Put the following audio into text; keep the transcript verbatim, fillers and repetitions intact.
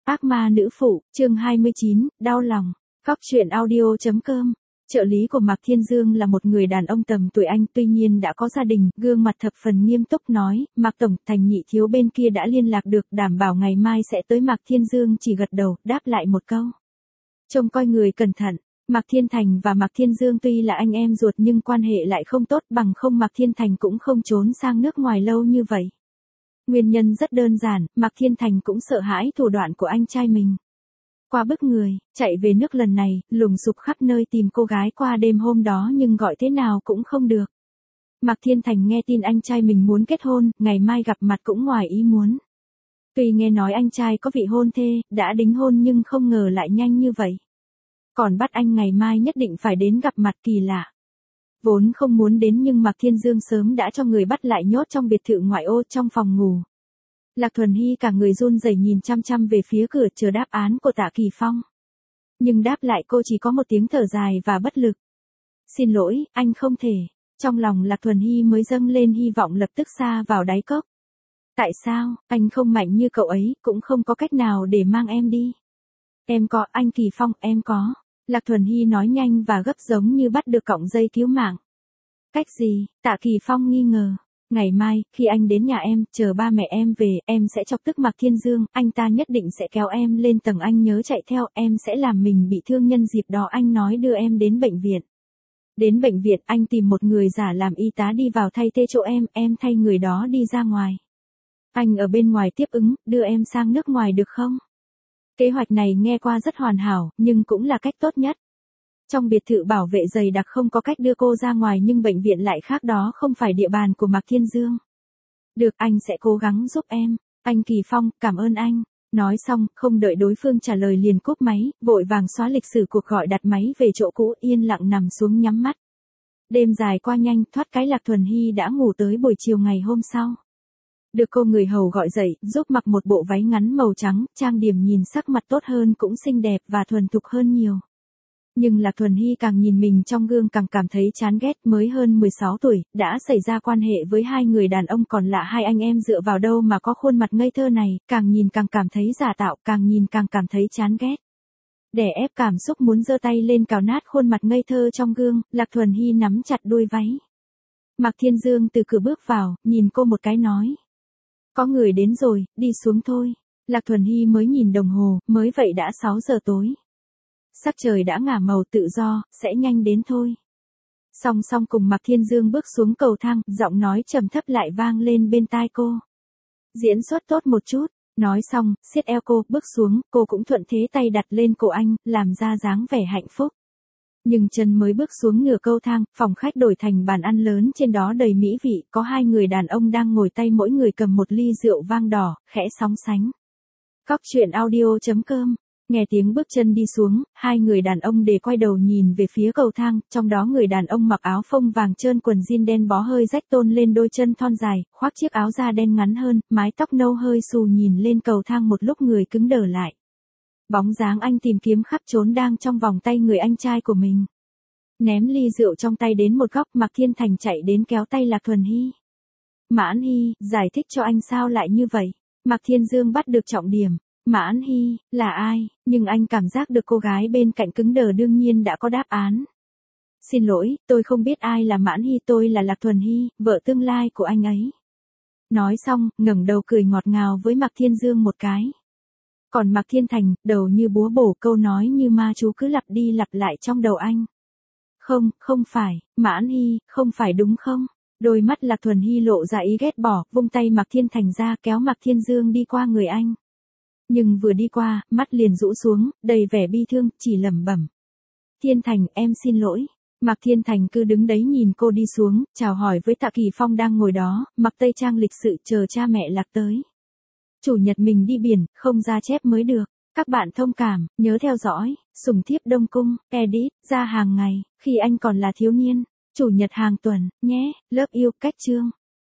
Ác ma nữ phụ, chương hai mươi chín, đau lòng. Cóc truyện audio chấm com. Trợ lý của Mạc Thiên Dương là một người đàn ông tầm tuổi anh, tuy nhiên đã có gia đình, gương mặt thập phần nghiêm túc nói, Mạc Tổng, Thành nhị thiếu bên kia đã liên lạc được, đảm bảo ngày mai sẽ tới. Mạc Thiên Dương chỉ gật đầu, đáp lại một câu. Trông coi người cẩn thận. Mạc Thiên Thành và Mạc Thiên Dương tuy là anh em ruột nhưng quan hệ lại không tốt, bằng không Mạc Thiên Thành cũng không trốn sang nước ngoài lâu như vậy. Nguyên nhân rất đơn giản, Mạc Thiên Thành cũng sợ hãi thủ đoạn của anh trai mình. Qua bức người, chạy về nước lần này, lùng sục khắp nơi tìm cô gái qua đêm hôm đó nhưng gọi thế nào cũng không được. Mạc Thiên Thành nghe tin anh trai mình muốn kết hôn, ngày mai gặp mặt cũng ngoài ý muốn. Tuy nghe nói anh trai có vị hôn thê, đã đính hôn nhưng không ngờ lại nhanh như vậy. Còn bắt anh ngày mai nhất định phải đến gặp mặt, kỳ lạ. Vốn không muốn đến nhưng Mạc Thiên Dương sớm đã cho người bắt lại nhốt trong biệt thự ngoại ô trong phòng ngủ. Lạc Thuần Hy cả người run rẩy nhìn chăm chăm về phía cửa chờ đáp án của Tạ Kỳ Phong. Nhưng đáp lại cô chỉ có một tiếng thở dài và bất lực. Xin lỗi, anh không thể. Trong lòng Lạc Thuần Hy mới dâng lên hy vọng lập tức sa vào đáy cốc. Tại sao, anh không mạnh như cậu ấy, cũng không có cách nào để mang em đi. Em có, anh Kỳ Phong, em có. Lạc Thuần Hy nói nhanh và gấp giống như bắt được cọng dây cứu mạng. Cách gì? Tạ Kỳ Phong nghi ngờ. Ngày mai, khi anh đến nhà em, chờ ba mẹ em về, em sẽ chọc tức Mạc Thiên Dương, anh ta nhất định sẽ kéo em lên tầng, anh nhớ chạy theo, em sẽ làm mình bị thương, nhân dịp đó anh nói đưa em đến bệnh viện. Đến bệnh viện, anh tìm một người giả làm y tá đi vào thay thế chỗ em, em thay người đó đi ra ngoài. Anh ở bên ngoài tiếp ứng, đưa em sang nước ngoài được không? Kế hoạch này nghe qua rất hoàn hảo, nhưng cũng là cách tốt nhất. Trong biệt thự bảo vệ dày đặc không có cách đưa cô ra ngoài nhưng bệnh viện lại khác, đó không phải địa bàn của Mạc Thiên Dương. Được, anh sẽ cố gắng giúp em. Anh Kỳ Phong, cảm ơn anh. Nói xong, không đợi đối phương trả lời liền cúp máy, vội vàng xóa lịch sử cuộc gọi, đặt máy về chỗ cũ, yên lặng nằm xuống nhắm mắt. Đêm dài qua nhanh, thoát cái Lạc Thuần Hy đã ngủ tới buổi chiều ngày hôm sau. Được cô người hầu gọi dậy, giúp mặc một bộ váy ngắn màu trắng, trang điểm nhìn sắc mặt tốt hơn, cũng xinh đẹp và thuần thục hơn nhiều. Nhưng Lạc Thuần Hy càng nhìn mình trong gương càng cảm thấy chán ghét, mới hơn mười sáu tuổi, đã xảy ra quan hệ với hai người đàn ông còn lạ, hai anh em dựa vào đâu mà có khuôn mặt ngây thơ này, càng nhìn càng cảm thấy giả tạo, càng nhìn càng cảm thấy chán ghét. Để ép cảm xúc muốn giơ tay lên cào nát khuôn mặt ngây thơ trong gương, Lạc Thuần Hy nắm chặt đuôi váy. Mạc Thiên Dương từ cửa bước vào, nhìn cô một cái nói. Có người đến rồi, đi xuống thôi. Lạc Thuần Hy mới nhìn đồng hồ, mới vậy đã sáu giờ tối. Sắc trời đã ngả màu, tự do, sẽ nhanh đến thôi. Song song cùng Mạc Thiên Dương bước xuống cầu thang, giọng nói trầm thấp lại vang lên bên tai cô. Diễn xuất tốt một chút. Nói xong, siết eo cô, bước xuống, cô cũng thuận thế tay đặt lên cổ anh, làm ra dáng vẻ hạnh phúc. Nhưng chân mới bước xuống nửa cầu thang, phòng khách đổi thành bàn ăn lớn, trên đó đầy mỹ vị, có hai người đàn ông đang ngồi tay mỗi người cầm một ly rượu vang đỏ, khẽ sóng sánh. Cóc truyện audio chấm com. Nghe tiếng bước chân đi xuống, hai người đàn ông để quay đầu nhìn về phía cầu thang, trong đó người đàn ông mặc áo phông vàng trơn, quần jean đen bó hơi rách tôn lên đôi chân thon dài, khoác chiếc áo da đen ngắn hơn, mái tóc nâu hơi xù, nhìn lên cầu thang một lúc người cứng đờ lại. Bóng dáng anh tìm kiếm khắp trốn đang trong vòng tay người anh trai của mình. Ném ly rượu trong tay đến một góc, Mạc Thiên Thành chạy đến kéo tay Lạc Thuần Hy. Mãn Hy, giải thích cho anh sao lại như vậy. Mạc Thiên Dương bắt được trọng điểm. Mãn Hy, là ai, nhưng anh cảm giác được cô gái bên cạnh cứng đờ, đương nhiên đã có đáp án. Xin lỗi, tôi không biết ai là Mãn Hy, tôi là Lạc Thuần Hy, vợ tương lai của anh ấy. Nói xong, ngẩng đầu cười ngọt ngào với Mạc Thiên Dương một cái. Còn Mạc Thiên Thành, đầu như búa bổ, câu nói như ma chú cứ lặp đi lặp lại trong đầu anh. Không, không phải, Mãn Hy, không phải đúng không? Đôi mắt Lạc Thuần Hy lộ ra ý ghét bỏ, vung tay Mạc Thiên Thành ra, kéo Mạc Thiên Dương đi qua người anh. Nhưng vừa đi qua, mắt liền rũ xuống, đầy vẻ bi thương, chỉ lẩm bẩm. Thiên Thành, em xin lỗi. Mạc Thiên Thành cứ đứng đấy nhìn cô đi xuống, chào hỏi với Tạ Kỳ Phong đang ngồi đó, mặc tây trang lịch sự chờ cha mẹ Lạc tới. Chủ nhật mình đi biển, không ra chép mới được. Các bạn thông cảm, nhớ theo dõi, Sùng Thiếp Đông Cung, edit, ra hàng ngày, khi anh còn là thiếu niên. Chủ nhật hàng tuần, nhé, lớp yêu, cách chương.